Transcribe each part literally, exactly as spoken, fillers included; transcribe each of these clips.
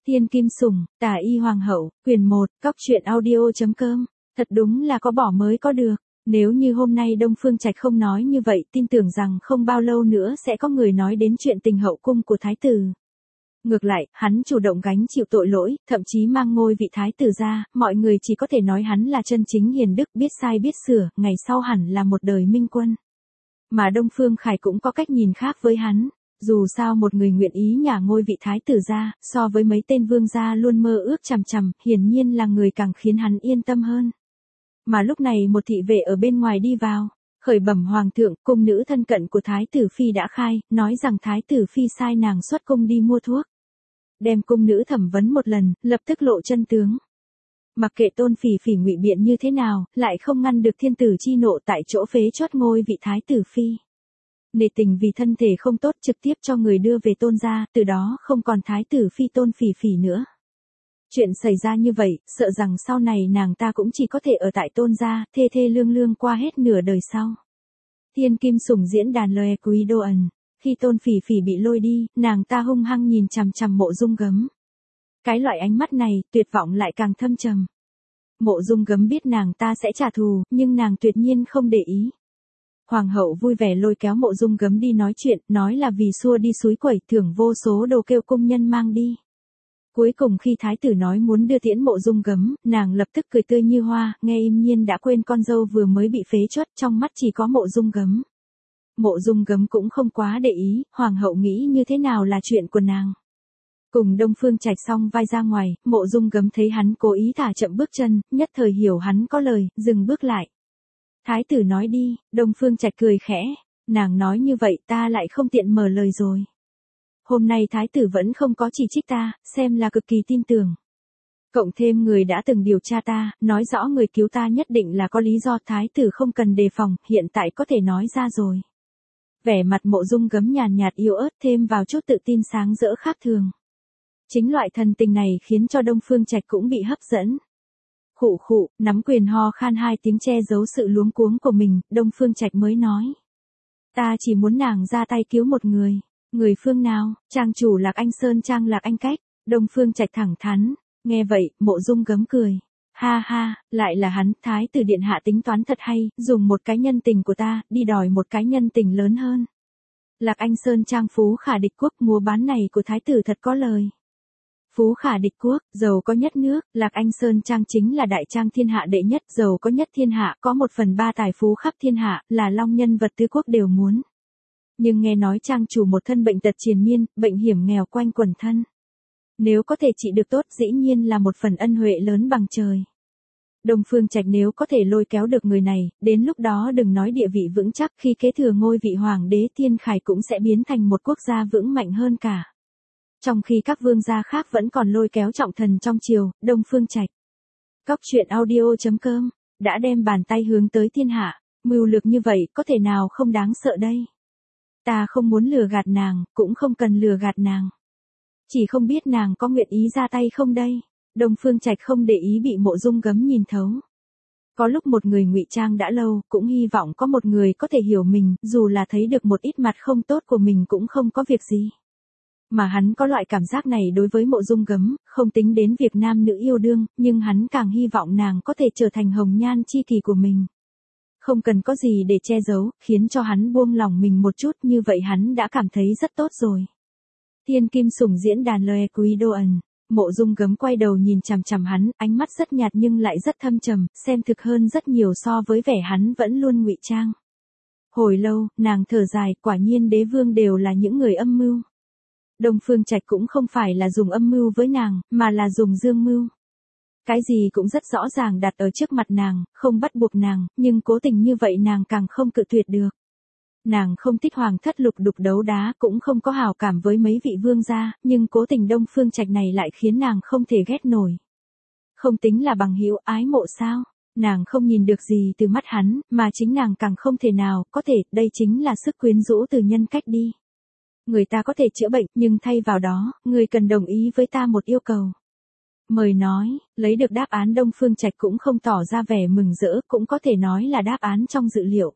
Thiên Kim Sủng, Tả Y Hoàng hậu, quyển một, cóc truyện audio.com. Thật đúng là có bỏ mới có được. Nếu như hôm nay Đông Phương Trạch không nói như vậy, tin tưởng rằng không bao lâu nữa sẽ có người nói đến chuyện tình hậu cung của thái tử. Ngược lại, hắn chủ động gánh chịu tội lỗi, thậm chí mang ngôi vị thái tử ra, mọi người chỉ có thể nói hắn là chân chính hiền đức, biết sai biết sửa, ngày sau hẳn là một đời minh quân. Mà Đông Phương Khải cũng có cách nhìn khác với hắn. Dù sao một người nguyện ý nhả ngôi vị thái tử ra, so với mấy tên vương gia luôn mơ ước chằm chằm, hiển nhiên là người càng khiến hắn yên tâm hơn. Mà lúc này một thị vệ ở bên ngoài đi vào, khởi bẩm hoàng thượng, cung nữ thân cận của thái tử phi đã khai, nói rằng thái tử phi sai nàng xuất cung đi mua thuốc. Đem cung nữ thẩm vấn một lần, lập tức lộ chân tướng. Mặc kệ Tôn Phỉ Phỉ ngụy biện như thế nào, lại không ngăn được thiên tử chi nộ tại chỗ phế chót ngôi vị thái tử phi. Nể tình vì thân thể không tốt trực tiếp cho người đưa về Tôn gia, từ đó không còn thái tử phi Tôn Phỉ Phỉ nữa. Chuyện xảy ra như vậy, sợ rằng sau này nàng ta cũng chỉ có thể ở tại Tôn gia, thê thê lương lương qua hết nửa đời sau. Thiên Kim Sủng diễn đàn lời quý đô ẩn. Khi Tôn Phỉ Phỉ bị lôi đi, nàng ta hung hăng nhìn chằm chằm Mộ Dung Gấm. Cái loại ánh mắt này, tuyệt vọng lại càng thâm trầm. Mộ Dung Gấm biết nàng ta sẽ trả thù, nhưng nàng tuyệt nhiên không để ý. Hoàng hậu vui vẻ lôi kéo Mộ Dung Gấm đi nói chuyện, nói là vì xua đi suối quẩy, thưởng vô số đồ kêu cung nhân mang đi. Cuối cùng khi thái tử nói muốn đưa tiễn Mộ Dung Gấm, nàng lập tức cười tươi như hoa, nghe im nhiên đã quên con dâu vừa mới bị phế truất, trong mắt chỉ có Mộ Dung Gấm. Mộ Dung Gấm cũng không quá để ý, hoàng hậu nghĩ như thế nào là chuyện của nàng. Cùng Đông Phương Trạch xong vai ra ngoài, Mộ Dung Gấm thấy hắn cố ý thả chậm bước chân, nhất thời hiểu hắn có lời, dừng bước lại. Thái tử nói đi, Đông Phương Trạch cười khẽ, nàng nói như vậy ta lại không tiện mở lời rồi. Hôm nay thái tử vẫn không có chỉ trích ta, xem là cực kỳ tin tưởng. Cộng thêm người đã từng điều tra ta, nói rõ người cứu ta nhất định là có lý do, thái tử không cần đề phòng, hiện tại có thể nói ra rồi. Vẻ mặt Mộ Dung Gấm nhàn nhạt yếu ớt thêm vào chút tự tin sáng rỡ khác thường. Chính loại thần tình này khiến cho Đông Phương Trạch cũng bị hấp dẫn. Khụ khụ, nắm quyền ho khan hai tiếng che giấu sự luống cuống của mình, Đông Phương Trạch mới nói. Ta chỉ muốn nàng ra tay cứu một người. Người phương nào? Trang chủ Lạc Anh Sơn Trang Lạc Anh Cách. Đông Phương Trạch thẳng thắn. Nghe vậy, Mộ Dung Gấm cười. Ha ha, lại là hắn, thái tử điện hạ tính toán thật hay, dùng một cái nhân tình của ta, đi đòi một cái nhân tình lớn hơn. Lạc Anh Sơn Trang Phú Khả Địch Quốc, mua bán này của thái tử thật có lời. Phú Khả Địch Quốc, giàu có nhất nước, Lạc Anh Sơn Trang chính là đại trang thiên hạ đệ nhất, giàu có nhất thiên hạ, có một phần ba tài phú khắp thiên hạ, là long nhân vật tứ quốc đều muốn. Nhưng nghe nói trang chủ một thân bệnh tật triền miên, bệnh hiểm nghèo quanh quẩn thân. Nếu có thể trị được tốt dĩ nhiên là một phần ân huệ lớn bằng trời. Đông Phương Trạch nếu có thể lôi kéo được người này, đến lúc đó đừng nói địa vị vững chắc, khi kế thừa ngôi vị hoàng đế Thiên Khải cũng sẽ biến thành một quốc gia vững mạnh hơn cả. Trong khi các vương gia khác vẫn còn lôi kéo trọng thần trong triều, Đông Phương Trạch. Cóc truyện audio.com, đã đem bàn tay hướng tới thiên hạ, mưu lược như vậy có thể nào không đáng sợ đây. Ta không muốn lừa gạt nàng, cũng không cần lừa gạt nàng. Chỉ không biết nàng có nguyện ý ra tay không đây. Đông Phương Trạch không để ý bị Mộ Dung Gấm nhìn thấu. Có lúc một người ngụy trang đã lâu, cũng hy vọng có một người có thể hiểu mình, dù là thấy được một ít mặt không tốt của mình cũng không có việc gì. Mà hắn có loại cảm giác này đối với Mộ Dung Gấm, không tính đến việc nam nữ yêu đương, nhưng hắn càng hy vọng nàng có thể trở thành hồng nhan chi kỷ của mình. Không cần có gì để che giấu, khiến cho hắn buông lòng mình một chút, như vậy hắn đã cảm thấy rất tốt rồi. Thiên Kim Sủng diễn đàn lời quý đô ẩn. Mộ Dung Gấm quay đầu nhìn chằm chằm hắn, ánh mắt rất nhạt nhưng lại rất thâm trầm, xem thực hơn rất nhiều so với vẻ hắn vẫn luôn ngụy trang. Hồi lâu, nàng thở dài, quả nhiên đế vương đều là những người âm mưu. Đông Phương Trạch cũng không phải là dùng âm mưu với nàng, mà là dùng dương mưu. Cái gì cũng rất rõ ràng đặt ở trước mặt nàng, không bắt buộc nàng, nhưng cố tình như vậy nàng càng không cự tuyệt được. Nàng không thích hoàng thất lục đục đấu đá, cũng không có hảo cảm với mấy vị vương gia, nhưng cố tình Đông Phương Trạch này lại khiến nàng không thể ghét nổi. Không tính là bằng hữu ái mộ sao? Nàng không nhìn được gì từ mắt hắn, mà chính nàng càng không thể nào, có thể, đây chính là sức quyến rũ từ nhân cách đi. Người ta có thể chữa bệnh, nhưng thay vào đó, người cần đồng ý với ta một yêu cầu. Mời nói, lấy được đáp án Đông Phương Trạch cũng không tỏ ra vẻ mừng rỡ, cũng có thể nói là đáp án trong dự liệu.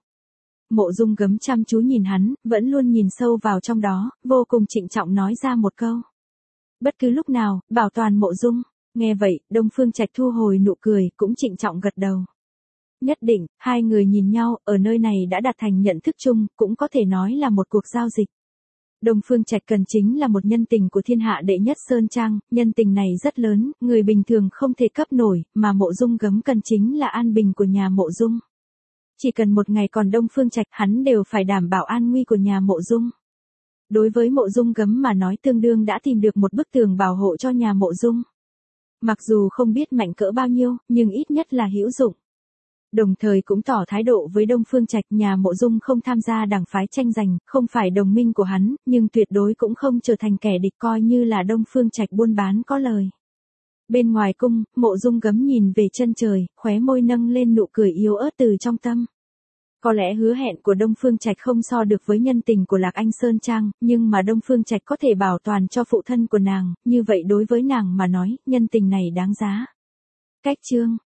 Mộ Dung Gấm chăm chú nhìn hắn, vẫn luôn nhìn sâu vào trong đó, vô cùng trịnh trọng nói ra một câu. Bất cứ lúc nào, bảo toàn Mộ Dung. Nghe vậy, Đông Phương Trạch thu hồi nụ cười, cũng trịnh trọng gật đầu. Nhất định, hai người nhìn nhau, ở nơi này đã đạt thành nhận thức chung, cũng có thể nói là một cuộc giao dịch. Đông Phương Trạch cần chính là một nhân tình của thiên hạ đệ nhất Sơn Trang, nhân tình này rất lớn, người bình thường không thể cấp nổi, mà Mộ Dung Gấm cần chính là an bình của nhà Mộ Dung. Chỉ cần một ngày còn Đông Phương Trạch, hắn đều phải đảm bảo an nguy của nhà Mộ Dung. Đối với Mộ Dung Gấm mà nói tương đương đã tìm được một bức tường bảo hộ cho nhà Mộ Dung. Mặc dù không biết mạnh cỡ bao nhiêu, nhưng ít nhất là hữu dụng. Đồng thời cũng tỏ thái độ với Đông Phương Trạch, nhà Mộ Dung không tham gia đảng phái tranh giành, không phải đồng minh của hắn, nhưng tuyệt đối cũng không trở thành kẻ địch, coi như là Đông Phương Trạch buôn bán có lời. Bên ngoài cung, Mộ Dung Gấm nhìn về chân trời, khóe môi nâng lên nụ cười yếu ớt từ trong tâm. Có lẽ hứa hẹn của Đông Phương Trạch không so được với nhân tình của Lạc Anh Sơn Trang, nhưng mà Đông Phương Trạch có thể bảo toàn cho phụ thân của nàng, như vậy đối với nàng mà nói, nhân tình này đáng giá. Cách chương